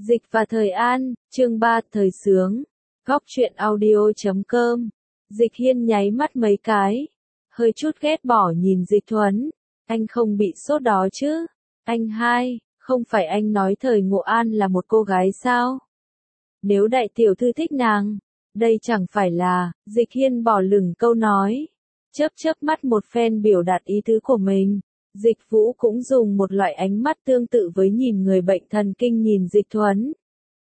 Dịch và Thời An, chương 3, Thời Sướng. Góc truyện audio.com. Dịch Hiên nháy mắt mấy cái. Hơi chút ghét bỏ nhìn Dịch Thuấn. Anh không bị sốt đó chứ? Anh hai, không phải anh nói Thời Ngộ An là một cô gái sao? Nếu đại tiểu thư thích nàng, đây chẳng phải là, Dịch Hiên bỏ lửng câu nói. Chớp mắt một phen biểu đạt ý tứ của mình. Dịch Vũ cũng dùng một loại ánh mắt tương tự với nhìn người bệnh thần kinh nhìn Dịch Thuấn.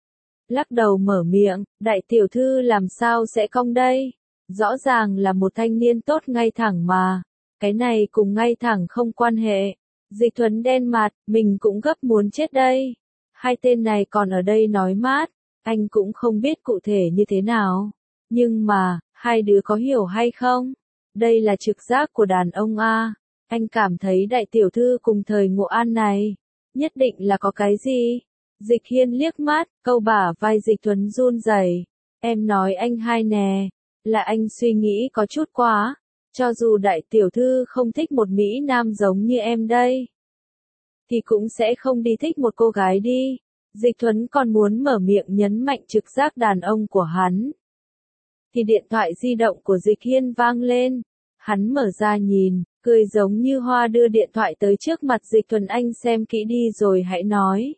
Lắc đầu mở miệng, đại tiểu thư làm sao sẽ cong đây? Rõ ràng là một thanh niên tốt ngay thẳng mà. Cái này cùng ngay thẳng không quan hệ. Dịch Thuấn đen mặt, mình cũng gấp muốn chết đây. Hai tên này còn ở đây nói mát, anh cũng không biết cụ thể như thế nào. Nhưng mà, hai đứa có hiểu hay không? Đây là trực giác của đàn ông a. Anh cảm thấy đại tiểu thư cùng Thời Ngộ An này, nhất định là có cái gì? Dịch Hiên liếc mắt, câu bả vai Dịch Thuấn run rẩy. Em nói anh hai nè, là anh suy nghĩ có chút quá. Cho dù đại tiểu thư không thích một Mỹ Nam giống như em đây, thì cũng sẽ không đi thích một cô gái đi. Dịch Thuấn còn muốn mở miệng nhấn mạnh trực giác đàn ông của hắn. Thì điện thoại di động của Dịch Hiên vang lên. Hắn mở ra nhìn, cười giống như hoa đưa điện thoại tới trước mặt Dịch Thuấn, anh xem kỹ đi rồi hãy nói.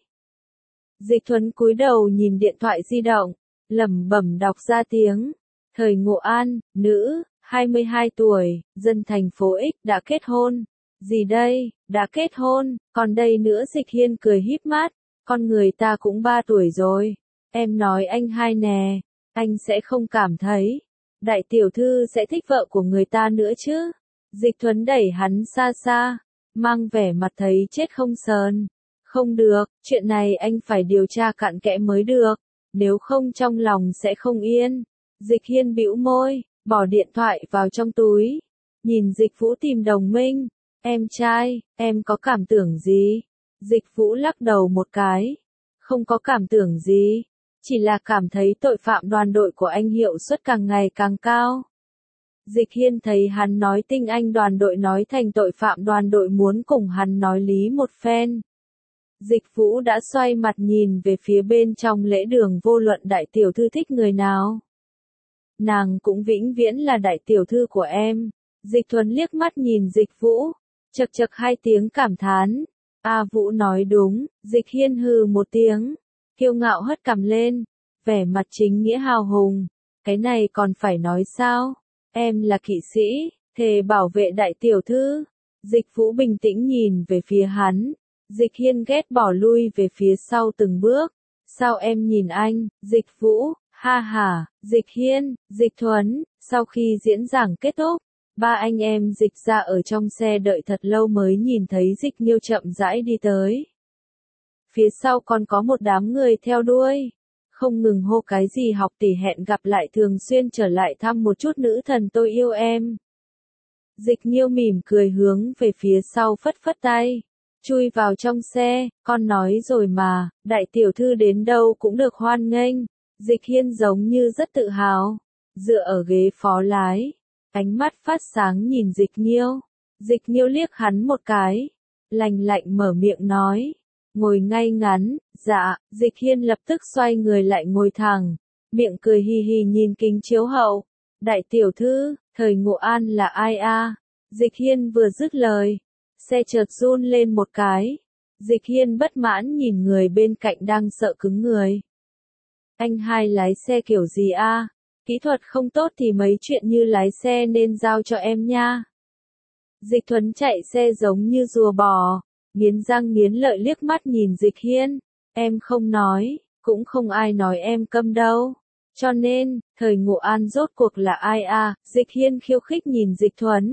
Dịch Thuấn cúi đầu nhìn điện thoại di động, lẩm bẩm đọc ra tiếng. Thời Ngộ An, nữ, 22 tuổi, dân thành phố X, đã kết hôn. Gì đây, đã kết hôn, còn đây nữa. Dịch Hiên cười híp mắt, con người ta cũng 3 tuổi rồi. Em nói anh hai nè, anh sẽ không cảm thấy đại tiểu thư sẽ thích vợ của người ta nữa chứ? Dịch Thuấn đẩy hắn xa xa, mang vẻ mặt thấy chết không sờn. Không được, chuyện này anh phải điều tra cặn kẽ mới được, nếu không trong lòng sẽ không yên. Dịch Hiên bĩu môi, bỏ điện thoại vào trong túi, nhìn Dịch Vũ tìm đồng minh. Em trai, em có cảm tưởng gì? Dịch Vũ lắc đầu một cái. Không có cảm tưởng gì, chỉ là cảm thấy tội phạm đoàn đội của anh hiệu suất càng ngày càng cao. Dịch Hiên thấy hắn nói tinh anh đoàn đội nói thành tội phạm đoàn đội, muốn cùng hắn nói lý một phen. Dịch Vũ đã xoay mặt nhìn về phía bên trong lễ đường, vô luận đại tiểu thư thích người nào, nàng cũng vĩnh viễn là đại tiểu thư của em. Dịch Thuấn liếc mắt nhìn Dịch Vũ, chật chật hai tiếng cảm thán. A Vũ nói đúng. Dịch Hiên hừ một tiếng, kiêu ngạo hất cằm lên, vẻ mặt chính nghĩa hào hùng. Cái này còn phải nói sao? Em là kỵ sĩ, thề bảo vệ đại tiểu thư. Dịch Vũ bình tĩnh nhìn về phía hắn. Dịch Hiên ghét bỏ lui về phía sau từng bước. Sao em nhìn anh, Dịch Vũ? Ha ha. Dịch Hiên, Dịch Thuấn. Sau khi diễn giảng kết thúc, ba anh em Dịch ra ở trong xe đợi thật lâu mới nhìn thấy Dịch Nhiêu chậm rãi đi tới. Phía sau còn có một đám người theo đuôi, không ngừng hô cái gì học tỷ, hẹn gặp lại, thường xuyên trở lại thăm một chút, nữ thần tôi yêu em. Dịch Nhiêu mỉm cười hướng về phía sau phất phất tay, chui vào trong xe. Con nói rồi mà, đại tiểu thư đến đâu cũng được hoan nghênh. Dịch Hiên giống như rất tự hào, dựa ở ghế phó lái, ánh mắt phát sáng nhìn Dịch Nhiêu. Dịch Nhiêu liếc hắn một cái, lạnh lạnh mở miệng nói, ngồi ngay ngắn. Dạ. Dịch Hiên lập tức xoay người lại ngồi thẳng, miệng cười hì hì nhìn kính chiếu hậu. Đại tiểu thư, Thời Ngộ An là ai a? Dịch Hiên vừa dứt lời, xe chợt run lên một cái. Dịch Hiên bất mãn nhìn người bên cạnh đang sợ cứng người. Anh hai lái xe kiểu gì a? Kỹ thuật không tốt thì mấy chuyện như lái xe nên giao cho em nha. Dịch Thuấn chạy xe giống như rùa bò, nghiến răng nghiến lợi liếc mắt nhìn Dịch Hiên. Em không nói, cũng không ai nói em câm đâu. Cho nên, Thời Ngộ An rốt cuộc là ai a? Dịch Hiên khiêu khích nhìn Dịch Thuấn.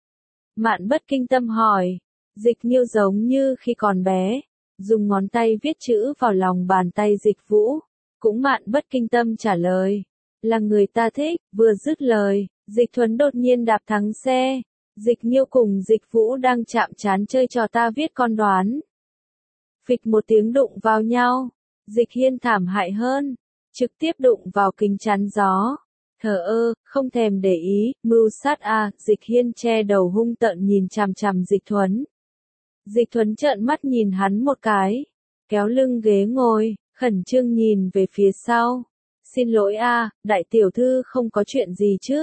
Mạn Bất Kinh Tâm hỏi. Dịch Nhiêu giống như khi còn bé, dùng ngón tay viết chữ vào lòng bàn tay Dịch Vũ. Cũng Mạn Bất Kinh Tâm trả lời, là người ta thích. Vừa dứt lời, Dịch Thuấn đột nhiên đạp thắng xe. Dịch Nhiêu cùng Dịch Vũ đang chạm trán chơi trò ta viết con đoán. Phịch một tiếng đụng vào nhau. Dịch Hiên thảm hại hơn, trực tiếp đụng vào kính chắn gió. Thờ ơ, không thèm để ý, mưu sát a. Dịch Hiên che đầu hung tợn nhìn chằm chằm Dịch Thuấn. Dịch Thuấn trợn mắt nhìn hắn một cái, kéo lưng ghế ngồi, khẩn trương nhìn về phía sau. Xin lỗi a, đại tiểu thư không có chuyện gì chứ?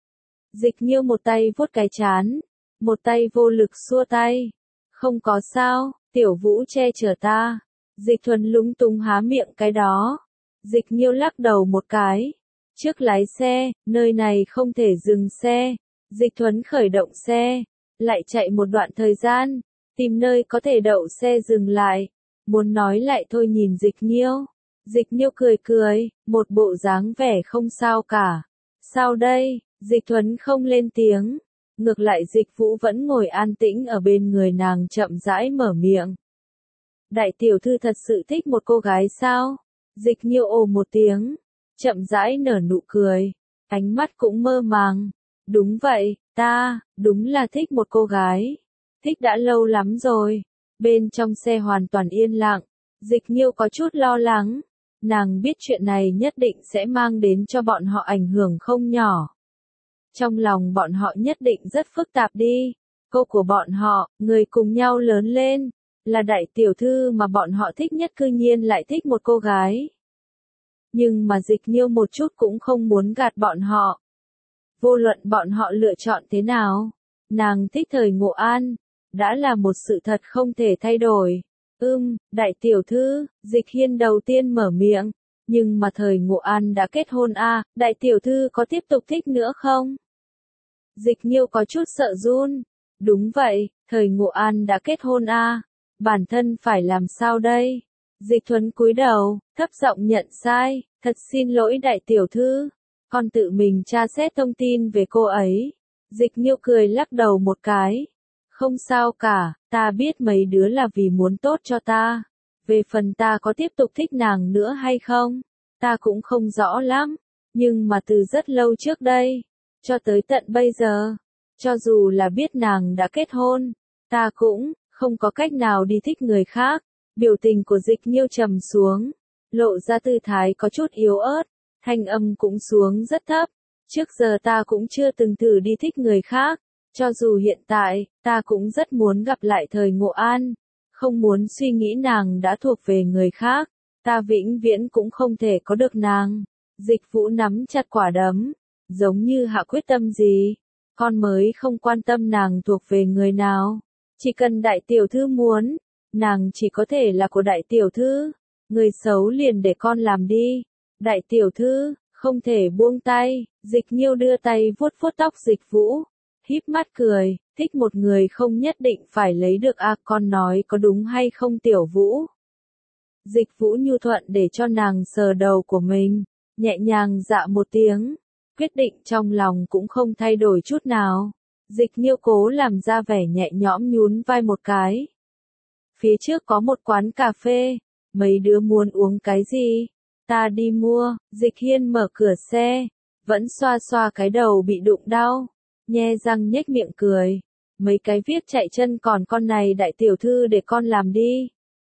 Dịch Nhiêu một tay vuốt cái trán, một tay vô lực xua tay. Không có sao, tiểu Vũ che chở ta. Dịch Thuần lúng túng há miệng cái đó. Dịch Nhiêu lắc đầu một cái. Trước lái xe, nơi này không thể dừng xe. Dịch Thuần khởi động xe, lại chạy một đoạn thời gian, tìm nơi có thể đậu xe dừng lại. Muốn nói lại thôi nhìn Dịch Nhiêu. Dịch Nhiêu cười cười, một bộ dáng vẻ không sao cả. Sao đây? Dịch Thuần không lên tiếng. Ngược lại Dịch Vũ vẫn ngồi an tĩnh ở bên người nàng chậm rãi mở miệng. Đại tiểu thư thật sự thích một cô gái sao? Dịch Nhiêu ồ một tiếng, chậm rãi nở nụ cười, ánh mắt cũng mơ màng. Đúng vậy, ta, đúng là thích một cô gái. Thích đã lâu lắm rồi. Bên trong xe hoàn toàn yên lặng, Dịch Nhiêu có chút lo lắng. Nàng biết chuyện này nhất định sẽ mang đến cho bọn họ ảnh hưởng không nhỏ. Trong lòng bọn họ nhất định rất phức tạp đi. Cô của bọn họ, người cùng nhau lớn lên, là đại tiểu thư mà bọn họ thích nhất cư nhiên lại thích một cô gái. Nhưng mà Dịch Nhiêu một chút cũng không muốn gạt bọn họ. Vô luận bọn họ lựa chọn thế nào, nàng thích Thời Ngộ An, đã là một sự thật không thể thay đổi. Đại tiểu thư, Dịch Hiên đầu tiên mở miệng, nhưng mà Thời Ngộ An đã kết hôn đại tiểu thư có tiếp tục thích nữa không? Dịch Nhiêu có chút sợ run. Đúng vậy, Thời Ngộ An đã kết hôn bản thân phải làm sao đây? Dịch Thuần cúi đầu, thấp giọng nhận sai, thật xin lỗi đại tiểu thư, con tự mình tra xét thông tin về cô ấy. Dịch Nhiêu cười lắc đầu một cái. Không sao cả, ta biết mấy đứa là vì muốn tốt cho ta. Về phần ta có tiếp tục thích nàng nữa hay không, ta cũng không rõ lắm. Nhưng mà từ rất lâu trước đây, cho tới tận bây giờ, cho dù là biết nàng đã kết hôn, ta cũng không có cách nào đi thích người khác. Biểu tình của Dịch Nhiêu trầm xuống, lộ ra tư thái có chút yếu ớt, thanh âm cũng xuống rất thấp. Trước giờ ta cũng chưa từng thử đi thích người khác, cho dù hiện tại, ta cũng rất muốn gặp lại Thời Ngộ An, không muốn suy nghĩ nàng đã thuộc về người khác, ta vĩnh viễn cũng không thể có được nàng. Dịch Vũ nắm chặt quả đấm, giống như hạ quyết tâm gì, con mới không quan tâm nàng thuộc về người nào, chỉ cần đại tiểu thư muốn, nàng chỉ có thể là của đại tiểu thư, người xấu liền để con làm đi. Đại tiểu thư, không thể buông tay. Dịch Nhiêu đưa tay vuốt vuốt tóc Dịch Vũ, híp mắt cười, thích một người không nhất định phải lấy được con nói có đúng hay không tiểu Vũ? Dịch Vũ nhu thuận để cho nàng sờ đầu của mình, nhẹ nhàng dạ một tiếng, quyết định trong lòng cũng không thay đổi chút nào. Dịch Nhiêu cố làm ra vẻ nhẹ nhõm nhún vai một cái. Phía trước có một quán cà phê, mấy đứa muốn uống cái gì? Ta đi mua. Dịch Hiên mở cửa xe, vẫn xoa xoa cái đầu bị đụng đau, nhe răng nhếch miệng cười. Mấy cái viết chạy chân còn con này đại tiểu thư để con làm đi.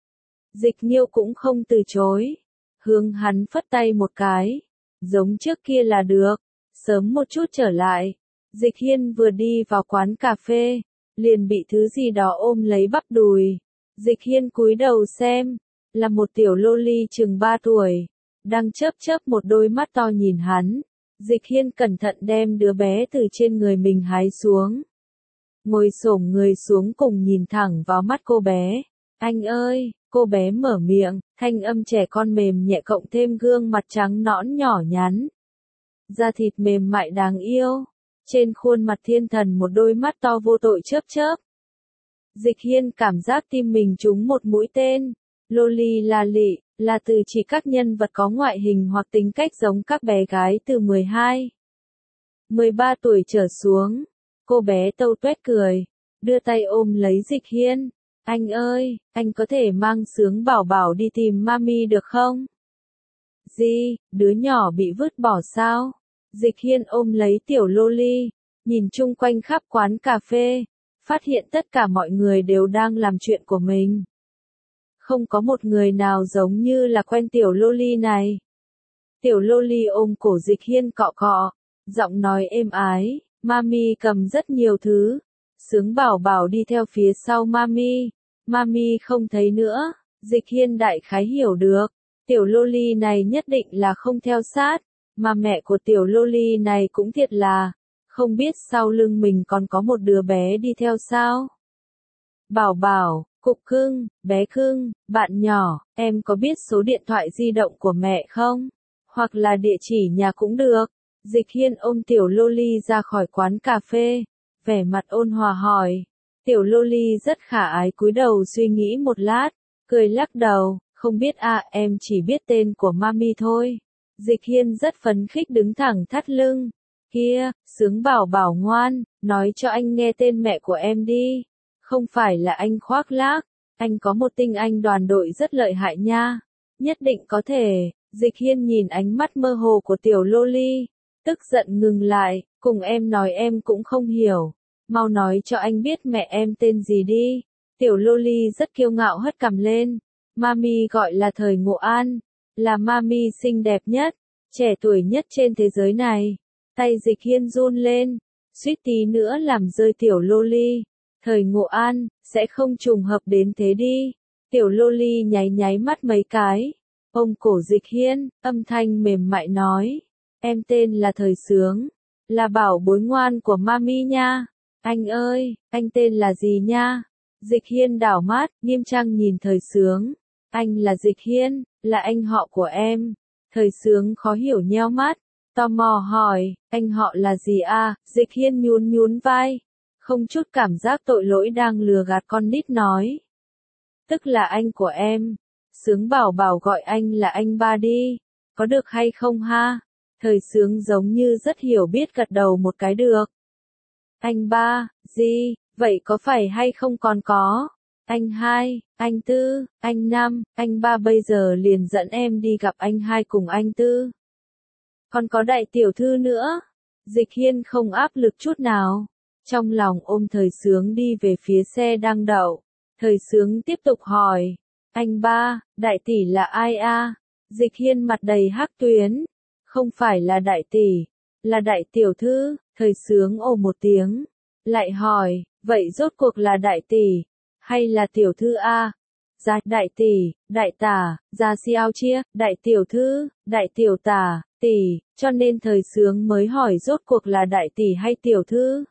Dịch Nhiêu cũng không từ chối, hướng hắn phất tay một cái, giống trước kia là được, sớm một chút trở lại. Dịch Hiên vừa đi vào quán cà phê, liền bị thứ gì đó ôm lấy bắp đùi. Dịch Hiên cúi đầu xem, là một tiểu loli chừng 3 tuổi, đang chớp chớp một đôi mắt to nhìn hắn. Dịch Hiên cẩn thận đem đứa bé từ trên người mình hái xuống, ngồi xổm người xuống cùng nhìn thẳng vào mắt cô bé. Anh ơi, cô bé mở miệng, thanh âm trẻ con mềm nhẹ cộng thêm gương mặt trắng nõn nhỏ nhắn, da thịt mềm mại đáng yêu, trên khuôn mặt thiên thần một đôi mắt to vô tội chớp chớp. Dịch Hiên cảm giác tim mình trúng một mũi tên. Loli là lị, là từ chỉ các nhân vật có ngoại hình hoặc tính cách giống các bé gái từ 12, 13 tuổi trở xuống. Cô bé tâu tuét cười, đưa tay ôm lấy Dịch Hiên. Anh ơi, anh có thể mang Sướng Bảo Bảo đi tìm mami được không? Gì, đứa nhỏ bị vứt bỏ sao? Dịch Hiên ôm lấy tiểu loli, nhìn chung quanh khắp quán cà phê, phát hiện tất cả mọi người đều đang làm chuyện của mình. Không có một người nào giống như là quen tiểu loli này. Tiểu loli ôm cổ Dịch Hiên cọ cọ, giọng nói êm ái, mami cầm rất nhiều thứ. Sướng Bảo Bảo đi theo phía sau mami không thấy nữa. Dịch Hiên đại khái hiểu được, Tiểu loli này nhất định là không theo sát, mà mẹ của tiểu loli này cũng thiệt là, không biết sau lưng mình còn có một đứa bé đi theo sao. Bảo bảo, cục cưng, bé cưng, bạn nhỏ, em có biết số điện thoại di động của mẹ không? Hoặc là địa chỉ nhà cũng được. Dịch Hiên ôm tiểu loli ra khỏi quán cà phê, vẻ mặt ôn hòa hỏi. Tiểu loli rất khả ái cúi đầu suy nghĩ một lát, cười lắc đầu, không biết em chỉ biết tên của mami thôi. Dịch Hiên rất phấn khích đứng thẳng thắt lưng. Kia, Sướng bảo bảo ngoan, nói cho anh nghe tên mẹ của em đi. Không phải là anh khoác lác, anh có một tinh anh đoàn đội rất lợi hại nha. Nhất định có thể. Dịch Hiên nhìn ánh mắt mơ hồ của tiểu loli, tức giận ngừng lại, cùng em nói em cũng không hiểu. Mau nói cho anh biết mẹ em tên gì đi. Tiểu loli rất kiêu ngạo hất cằm lên. Mami gọi là Thời Ngộ An, là mami xinh đẹp nhất, trẻ tuổi nhất trên thế giới này. Tay Dịch Hiên run lên, suýt tí nữa làm rơi tiểu loli. Thời Ngộ An, sẽ không trùng hợp đến thế đi. Tiểu loli nháy nháy mắt mấy cái. Ôm cổ Dịch Hiên, âm thanh mềm mại nói. Em tên là Thời Sướng, là bảo bối ngoan của mami nha. Anh ơi, anh tên là gì nha? Dịch Hiên đảo mắt, nghiêm trang nhìn Thời Sướng. Anh là Dịch Hiên, là anh họ của em. Thời Sướng khó hiểu nheo mắt, tò mò hỏi, anh họ là gì à? Dịch Hiên nhún nhún vai, không chút cảm giác tội lỗi đang lừa gạt con nít nói. Tức là anh của em. Sướng bảo bảo gọi anh là anh ba đi, có được hay không ha? Thời Sướng giống như rất hiểu biết gật đầu một cái được. Anh ba, gì, vậy có phải hay không còn có? Anh hai, anh tư, anh năm, anh ba bây giờ liền dẫn em đi gặp anh hai cùng anh tư. Còn có đại tiểu thư nữa. Dịch Hiên không áp lực chút nào. Trong lòng ôm Thời Sướng đi về phía xe đang đậu. Thời Sướng tiếp tục hỏi. Anh ba, đại tỷ là ai a? Dịch Hiên mặt đầy hắc tuyến. Không phải là đại tỷ, là đại tiểu thư. Thời Sướng ồ một tiếng. Lại hỏi, vậy rốt cuộc là đại tỷ, hay là tiểu thư a? Dạ, đại tỷ, đại tả, gia xiao chia, đại tiểu thư, đại tiểu tả, tỷ, cho nên Thời Sướng mới hỏi rốt cuộc là đại tỷ hay tiểu thư.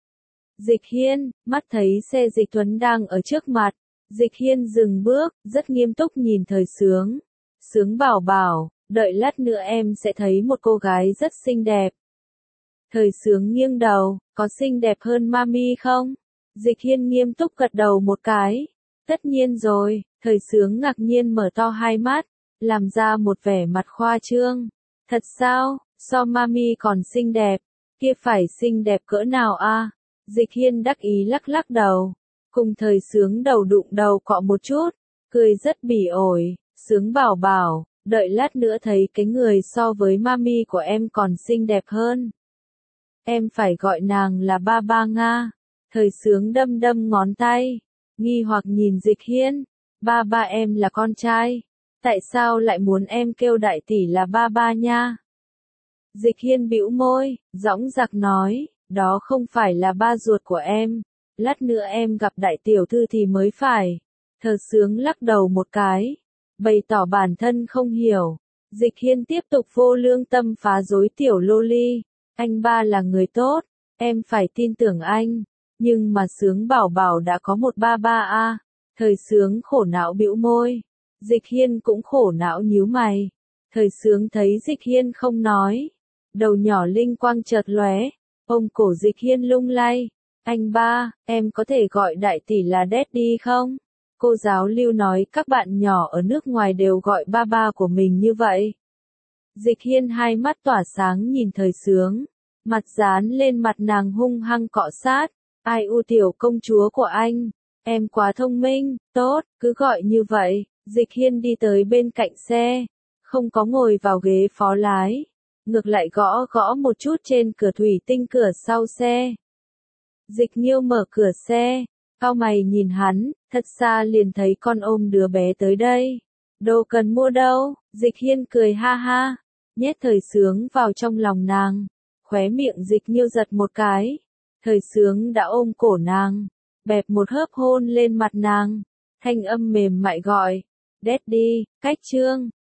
Dịch Hiên, mắt thấy xe Dịch Tuấn đang ở trước mặt. Dịch Hiên dừng bước, rất nghiêm túc nhìn Thời Sướng. Sướng bảo bảo, đợi lát nữa em sẽ thấy một cô gái rất xinh đẹp. Thời Sướng nghiêng đầu, có xinh đẹp hơn mami không? Dịch Hiên nghiêm túc gật đầu một cái. Tất nhiên rồi. Thời Sướng ngạc nhiên mở to hai mắt, làm ra một vẻ mặt khoa trương. Thật sao, so mami còn xinh đẹp, kia phải xinh đẹp cỡ nào a? Dịch Hiên đắc ý lắc lắc đầu, cùng Thời Sướng đầu đụng đầu cọ một chút, cười rất bỉ ổi. Sướng bảo bảo, đợi lát nữa thấy cái người so với mami của em còn xinh đẹp hơn. Em phải gọi nàng là ba ba Nga. Thời Sướng đâm đâm ngón tay, nghi hoặc nhìn Dịch Hiên. Ba ba em là con trai, tại sao lại muốn em kêu đại tỷ là ba ba nha? Dịch Hiên bĩu môi, dõng dạc nói, đó không phải là ba ruột của em, lát nữa em gặp đại tiểu thư thì mới phải. Thời Sướng lắc đầu một cái, bày tỏ bản thân không hiểu. Dịch Hiên tiếp tục vô lương tâm phá rối tiểu loli. Anh ba là người tốt, em phải tin tưởng anh, nhưng mà Sướng bảo bảo đã có một ba ba a. Thời Sướng khổ não bĩu môi. Dịch Hiên cũng khổ não nhíu mày. Thời Sướng thấy Dịch Hiên không nói, đầu nhỏ linh quang chợt lóe, ôm cổ Dịch Hiên lung lay. Anh ba, em có thể gọi đại tỷ là Daddy không? Cô giáo Lưu nói các bạn nhỏ ở nước ngoài đều gọi ba ba của mình như vậy. Dịch Hiên hai mắt tỏa sáng nhìn Thời Sướng, mặt dán lên mặt nàng hung hăng cọ sát. Ai u tiểu công chúa của anh, em quá thông minh, tốt, cứ gọi như vậy. Dịch Hiên đi tới bên cạnh xe, không có ngồi vào ghế phó lái, ngược lại gõ gõ một chút trên cửa thủy tinh cửa sau xe. Dịch Nghiêu mở cửa xe, cau mày nhìn hắn, thật xa liền thấy con ôm đứa bé tới đây. Đồ cần mua đâu? Dịch Hiên cười ha ha, nhét Thời Sướng vào trong lòng nàng, khóe miệng Dịch Nghiêu giật một cái. Thời Sướng đã ôm cổ nàng, bẹp một hớp hôn lên mặt nàng, thanh âm mềm mại gọi, Daddy, cách trương.